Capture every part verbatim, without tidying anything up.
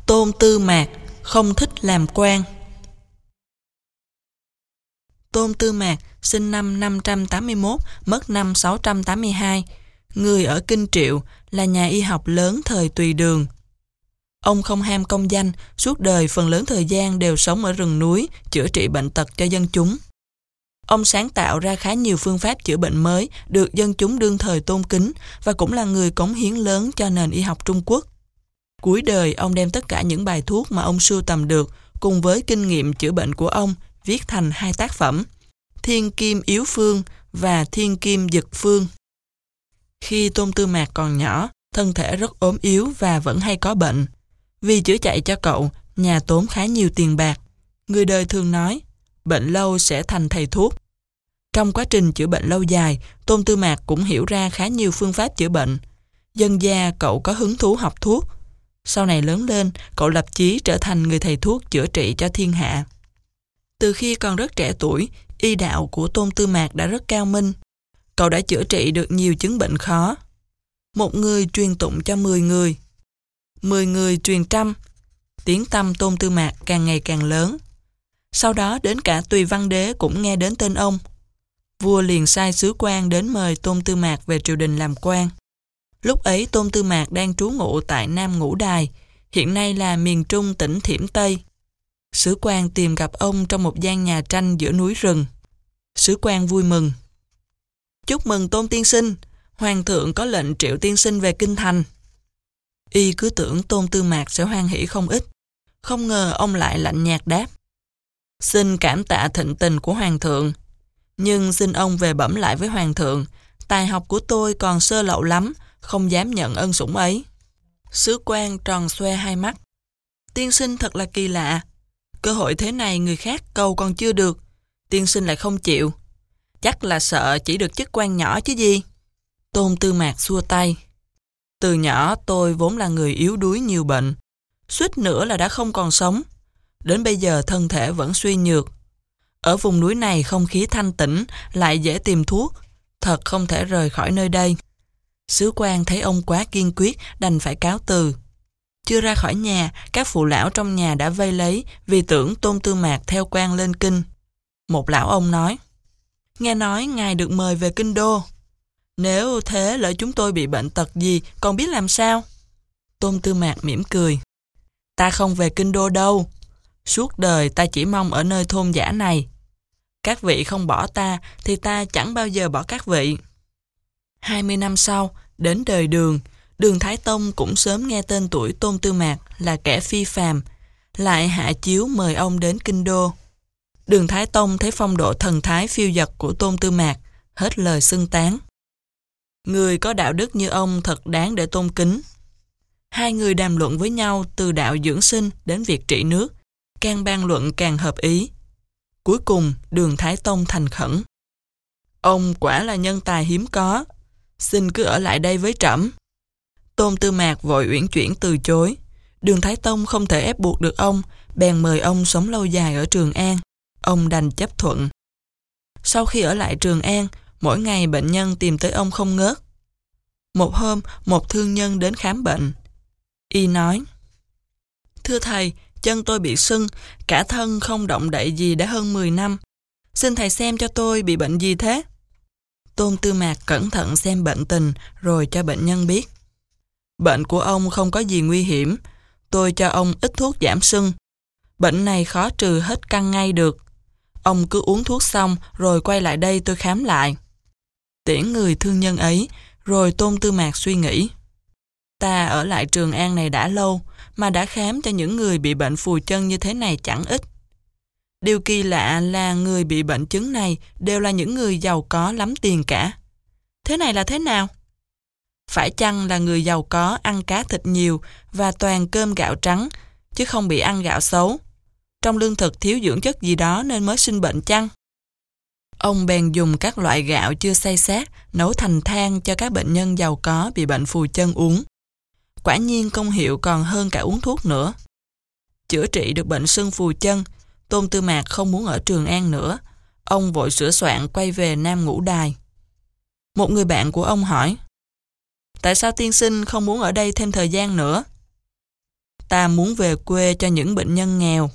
Tôn Tư Mạc không thích làm quan. Tôn Tư Mạc sinh năm năm trăm tám mươi mốt, mất năm sáu trăm tám mươi hai, người ở Kinh Triệu, là nhà y học lớn thời Tùy Đường. Ông không ham công danh, suốt đời phần lớn thời gian đều sống ở rừng núi, chữa trị bệnh tật cho dân chúng. Ông sáng tạo ra khá nhiều phương pháp chữa bệnh mới được dân chúng đương thời tôn kính và cũng là người cống hiến lớn cho nền y học Trung Quốc. Cuối đời, ông đem tất cả những bài thuốc mà ông sưu tầm được cùng với kinh nghiệm chữa bệnh của ông viết thành hai tác phẩm, Thiên Kim Yếu Phương và Thiên Kim Dực Phương. Khi Tôn Tư Mạc còn nhỏ, thân thể rất ốm yếu và vẫn hay có bệnh. Vì chữa chạy cho cậu, nhà tốn khá nhiều tiền bạc. Người đời thường nói, bệnh lâu sẽ thành thầy thuốc. Trong quá trình chữa bệnh lâu dài, Tôn Tư Mạc cũng hiểu ra khá nhiều phương pháp chữa bệnh. Dần dà cậu có hứng thú học thuốc. Sau này lớn lên, cậu lập chí trở thành người thầy thuốc chữa trị cho thiên hạ. Từ khi còn rất trẻ tuổi, y đạo của Tôn Tư Mạc đã rất cao minh. Cậu đã chữa trị được nhiều chứng bệnh khó. Một người truyền tụng cho mười người. Mười người truyền trăm. Tiếng tăm Tôn Tư Mạc càng ngày càng lớn. Sau đó đến cả Tùy Văn Đế cũng nghe đến tên ông. Vua liền sai sứ quan đến mời Tôn Tư Mạc về triều đình làm quan. Lúc ấy Tôn Tư Mạc đang trú ngụ tại Nam Ngũ Đài, hiện nay là miền Trung tỉnh Thiểm Tây. Sứ quan tìm gặp ông trong một gian nhà tranh giữa núi rừng. Sứ quan vui mừng. Chúc mừng Tôn tiên sinh, hoàng thượng có lệnh triệu tiên sinh về kinh thành. Y cứ tưởng Tôn Tư Mạc sẽ hoan hỉ không ít, không ngờ ông lại lạnh nhạt đáp. Xin cảm tạ thịnh tình của hoàng thượng, nhưng xin ông về bẩm lại với hoàng thượng, tài học của tôi còn sơ lậu lắm, không dám nhận ân sủng ấy. Sứ quan tròn xoe hai mắt. Tiên sinh thật là kỳ lạ. Cơ hội thế này người khác cầu còn chưa được, tiên sinh lại không chịu. Chắc là sợ chỉ được chức quan nhỏ chứ gì. Tôn Tư Mạc xua tay. Từ nhỏ tôi vốn là người yếu đuối nhiều bệnh, suýt nữa là đã không còn sống. Đến bây giờ thân thể vẫn suy nhược. Ở vùng núi này không khí thanh tĩnh, lại dễ tìm thuốc, thật không thể rời khỏi nơi đây. Sứ quan thấy ông quá kiên quyết, đành phải cáo từ. Chưa ra khỏi nhà, các phụ lão trong nhà đã vây lấy vì tưởng Tôn Tư Mạc theo quan lên kinh. Một lão ông nói, nghe nói ngài được mời về kinh đô. Nếu thế lỡ chúng tôi bị bệnh tật gì, còn biết làm sao? Tôn Tư Mạc mỉm cười. Ta không về kinh đô đâu. Suốt đời ta chỉ mong ở nơi thôn dã này. Các vị không bỏ ta, thì ta chẳng bao giờ bỏ các vị. Hai mươi năm sau, đến đời Đường, Đường Thái Tông cũng sớm nghe tên tuổi Tôn Tư Mạc là kẻ phi phàm, lại hạ chiếu mời ông đến kinh đô. Đường Thái Tông thấy phong độ thần thái phiêu dật của Tôn Tư Mạc, hết lời xưng tán. Người có đạo đức như ông thật đáng để tôn kính. Hai người đàm luận với nhau từ đạo dưỡng sinh đến việc trị nước, càng bàn luận càng hợp ý. Cuối cùng, Đường Thái Tông thành khẩn. Ông quả là nhân tài hiếm có, xin cứ ở lại đây với trẫm. Tôn Tư Mạc vội uyển chuyển từ chối. Đường Thái Tông không thể ép buộc được ông, bèn mời ông sống lâu dài ở Trường An. Ông đành chấp thuận. Sau khi ở lại Trường An, mỗi ngày bệnh nhân tìm tới ông không ngớt. Một hôm, một thương nhân đến khám bệnh. Y nói, thưa thầy, chân tôi bị sưng, cả thân không động đậy gì đã hơn mười năm. Xin thầy xem cho tôi bị bệnh gì thế? Tôn Tư Mạc cẩn thận xem bệnh tình rồi cho bệnh nhân biết. Bệnh của ông không có gì nguy hiểm, tôi cho ông ít thuốc giảm sưng. Bệnh này khó trừ hết căn ngay được. Ông cứ uống thuốc xong rồi quay lại đây tôi khám lại. Tiễn người thương nhân ấy, rồi Tôn Tư Mạc suy nghĩ. Ta ở lại Trường An này đã lâu, mà đã khám cho những người bị bệnh phù chân như thế này chẳng ít. Điều kỳ lạ là người bị bệnh chứng này đều là những người giàu có lắm tiền cả. Thế này là thế nào? Phải chăng là người giàu có ăn cá thịt nhiều và toàn cơm gạo trắng, chứ không bị ăn gạo xấu? Trong lương thực thiếu dưỡng chất gì đó nên mới sinh bệnh chăng? Ông bèn dùng các loại gạo chưa xay xát nấu thành than cho các bệnh nhân giàu có bị bệnh phù chân uống. Quả nhiên công hiệu còn hơn cả uống thuốc nữa. Chữa trị được bệnh sưng phù chân, Tôn Tư Mạc không muốn ở Trường An nữa. Ông vội sửa soạn quay về Nam Ngũ Đài. Một người bạn của ông hỏi, tại sao tiên sinh không muốn ở đây thêm thời gian nữa? ta muốn về quê cho những bệnh nhân nghèo.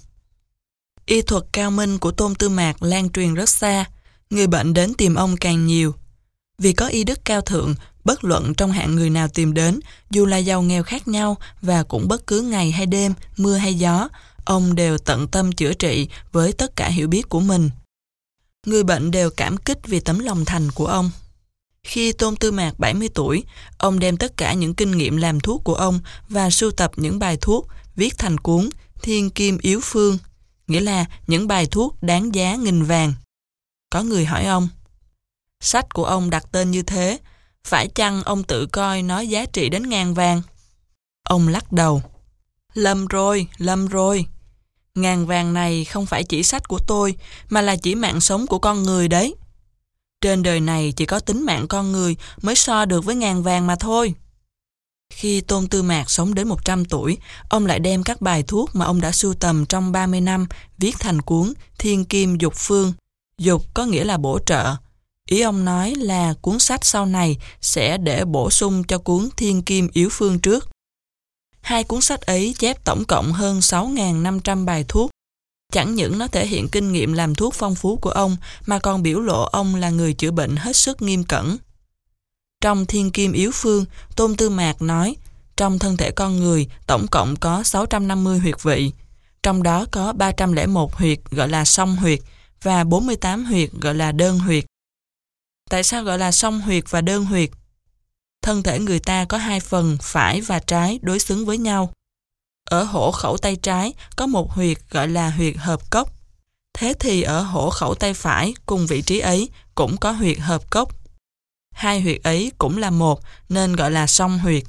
Y thuật cao minh của Tôn Tư Mạc lan truyền rất xa, người bệnh đến tìm ông càng nhiều. Vì có y đức cao thượng, bất luận trong hạng người nào tìm đến, dù là giàu nghèo khác nhau và cũng bất cứ ngày hay đêm, mưa hay gió, ông đều tận tâm chữa trị với tất cả hiểu biết của mình. Người bệnh đều cảm kích vì tấm lòng thành của ông. Khi Tôn Tư Mạc bảy mươi tuổi, ông đem tất cả những kinh nghiệm làm thuốc của ông và sưu tập những bài thuốc viết thành cuốn Thiên Kim Yếu Phương, nghĩa là những bài thuốc đáng giá nghìn vàng. Có người hỏi ông, sách của ông đặt tên như thế, phải chăng ông tự coi nó giá trị đến ngàn vàng? Ông lắc đầu, lầm rồi, lầm rồi. Ngàn vàng này không phải chỉ sách của tôi, mà là chỉ mạng sống của con người đấy. Trên đời này chỉ có tính mạng con người mới so được với ngàn vàng mà thôi. Khi Tôn Tư Mạc sống đến một trăm tuổi, ông lại đem các bài thuốc mà ông đã sưu tầm trong ba mươi năm viết thành cuốn Thiên Kim Dục Phương. Dục có nghĩa là bổ trợ. Ý ông nói là cuốn sách sau này sẽ để bổ sung cho cuốn Thiên Kim Yếu Phương trước. Hai cuốn sách ấy chép tổng cộng hơn sáu nghìn năm trăm bài thuốc. Chẳng những nó thể hiện kinh nghiệm làm thuốc phong phú của ông, mà còn biểu lộ ông là người chữa bệnh hết sức nghiêm cẩn. Trong Thiên Kim Yếu Phương, Tôn Tư Mạc nói, trong thân thể con người tổng cộng có sáu trăm năm mươi huyệt vị, trong đó có ba trăm lẻ một huyệt gọi là song huyệt và bốn mươi tám huyệt gọi là đơn huyệt. Tại sao gọi là song huyệt và đơn huyệt? Thân thể người ta có hai phần phải và trái đối xứng với nhau. Ở hổ khẩu tay trái có một huyệt gọi là huyệt hợp cốc. Thế thì ở hổ khẩu tay phải cùng vị trí ấy cũng có huyệt hợp cốc. Hai huyệt ấy cũng là một nên gọi là song huyệt.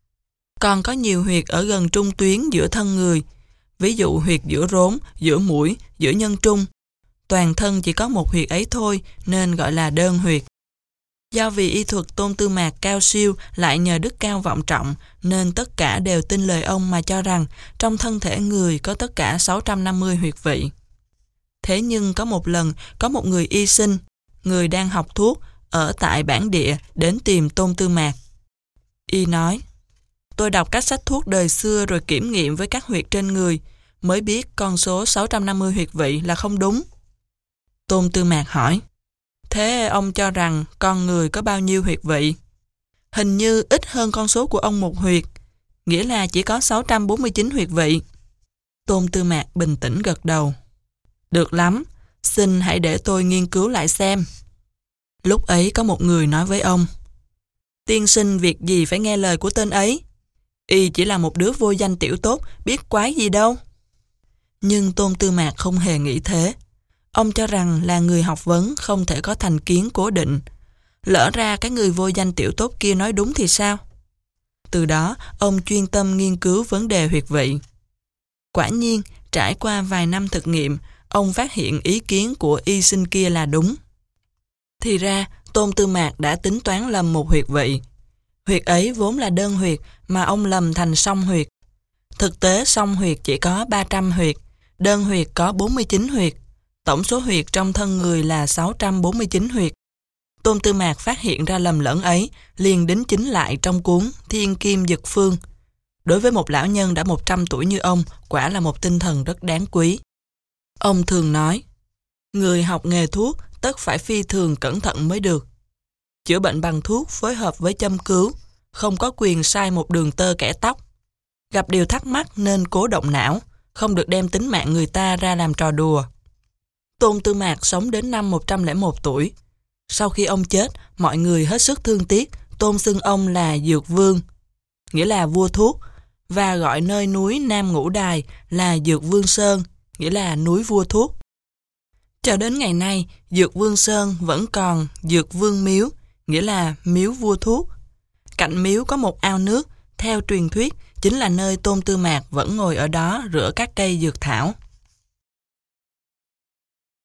Còn có nhiều huyệt ở gần trung tuyến giữa thân người, ví dụ huyệt giữa rốn, giữa mũi, giữa nhân trung. Toàn thân chỉ có một huyệt ấy thôi nên gọi là đơn huyệt. Do vì y thuật Tôn Tư Mạc cao siêu lại nhờ đức cao vọng trọng nên tất cả đều tin lời ông mà cho rằng trong thân thể người có tất cả sáu trăm năm mươi huyệt vị. Thế nhưng có một lần có một người y sinh, người đang học thuốc ở tại bản địa đến tìm Tôn Tư Mạc. Y nói, tôi đọc các sách thuốc đời xưa rồi kiểm nghiệm với các huyệt trên người, mới biết con số sáu trăm năm mươi huyệt vị là không đúng. Tôn Tư Mạc hỏi, thế ông cho rằng con người có bao nhiêu huyệt vị? Hình như ít hơn con số của ông một huyệt, nghĩa là chỉ có sáu trăm bốn mươi chín huyệt vị. Tôn Tư Mạc bình tĩnh gật đầu. Được lắm, xin hãy để tôi nghiên cứu lại xem. Lúc ấy có một người nói với ông, tiên sinh việc gì phải nghe lời của tên ấy? Y chỉ là một đứa vô danh tiểu tốt, biết quái gì đâu. Nhưng Tôn Tư Mạc không hề nghĩ thế. Ông cho rằng là người học vấn không thể có thành kiến cố định. Lỡ ra cái người vô danh tiểu tốt kia nói đúng thì sao? Từ đó, ông chuyên tâm nghiên cứu vấn đề huyệt vị. Quả nhiên, trải qua vài năm thực nghiệm, ông phát hiện ý kiến của y sinh kia là đúng. Thì ra, Tôn Tư Mạc đã tính toán lầm một huyệt vị. Huyệt ấy vốn là đơn huyệt mà ông lầm thành song huyệt. Thực tế song huyệt chỉ có ba trăm huyệt, đơn huyệt có bốn mươi chín huyệt. Tổng số huyệt trong thân người là sáu trăm bốn mươi chín huyệt. Tôn Tư Mạc phát hiện ra lầm lẫn ấy, liền đính chính lại trong cuốn Thiên Kim Dực Phương. Đối với một lão nhân đã một trăm tuổi như ông, quả là một tinh thần rất đáng quý. Ông thường nói, người học nghề thuốc tất phải phi thường cẩn thận mới được. Chữa bệnh bằng thuốc phối hợp với châm cứu, không có quyền sai một đường tơ kẻ tóc. Gặp điều thắc mắc nên cố động não, không được đem tính mạng người ta ra làm trò đùa. Tôn Tư Mạc sống đến năm một trăm lẻ một tuổi. Sau khi ông chết, mọi người hết sức thương tiếc, tôn xưng ông là Dược Vương, nghĩa là vua thuốc, và gọi nơi núi Nam Ngũ Đài là Dược Vương Sơn, nghĩa là núi vua thuốc. Cho đến ngày nay, Dược Vương Sơn vẫn còn Dược Vương Miếu, nghĩa là miếu vua thuốc. Cạnh miếu có một ao nước, theo truyền thuyết chính là nơi Tôn Tư Mạc vẫn ngồi ở đó rửa các cây dược thảo.